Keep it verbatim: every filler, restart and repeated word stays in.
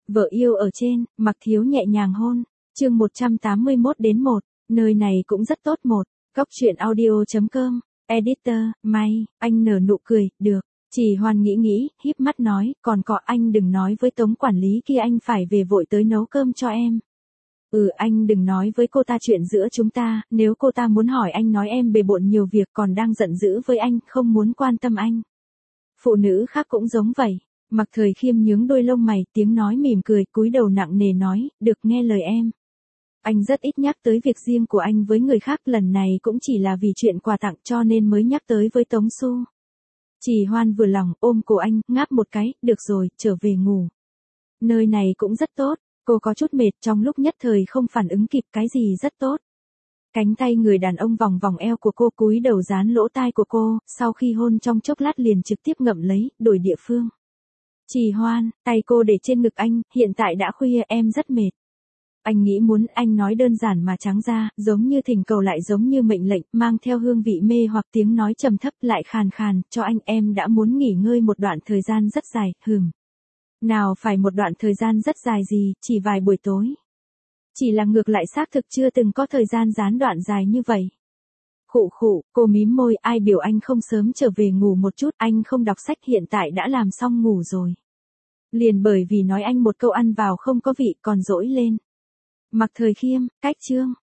Vợ yêu ở trên, Mặc Thiếu nhẹ nhàng hôn. Chương một trăm tám mươi mốt đến một, nơi này cũng rất tốt một. Góc truyện audio chấm com. Editor, May, anh nở nụ cười, được. Chỉ Hoan nghĩ nghĩ, híp mắt nói, còn có anh đừng nói với Tống quản lý kia anh phải về vội tới nấu cơm cho em. Ừ, anh đừng nói với cô ta chuyện giữa chúng ta, nếu cô ta muốn hỏi anh nói em bề bộn nhiều việc còn đang giận dữ với anh, không muốn quan tâm anh. Phụ nữ khác cũng giống vậy. Mặc Thời Khiêm nhướng đôi lông mày, tiếng nói mỉm cười, cúi đầu nặng nề nói, được nghe lời em. Anh rất ít nhắc tới việc riêng của anh với người khác, lần này cũng chỉ là vì chuyện quà tặng cho nên mới nhắc tới với Tống Xu. Chỉ Hoan vừa lòng, ôm cổ anh, ngáp một cái, được rồi, trở về ngủ. Nơi này cũng rất tốt, cô có chút mệt trong lúc nhất thời không phản ứng kịp cái gì rất tốt. Cánh tay người đàn ông vòng vòng eo của cô, cúi đầu dán lỗ tai của cô, sau khi hôn trong chốc lát liền trực tiếp ngậm lấy, đổi địa phương. Chỉ Hoan, tay cô để trên ngực anh, hiện tại đã khuya em rất mệt. Anh nghĩ muốn anh nói đơn giản mà trắng ra, giống như thỉnh cầu lại giống như mệnh lệnh, mang theo hương vị mê hoặc tiếng nói trầm thấp lại khàn khàn, cho anh em đã muốn nghỉ ngơi một đoạn thời gian rất dài, hừm. Nào phải một đoạn thời gian rất dài gì, chỉ vài buổi tối. Chỉ là ngược lại xác thực chưa từng có thời gian gián đoạn dài như vậy. Khụ khụ, cô mím môi, ai biểu anh không sớm trở về ngủ một chút, anh không đọc sách hiện tại đã làm xong ngủ rồi. Liền bởi vì nói anh một câu ăn vào không có vị còn dỗi lên. Mặc Thời Khiêm, cách chương.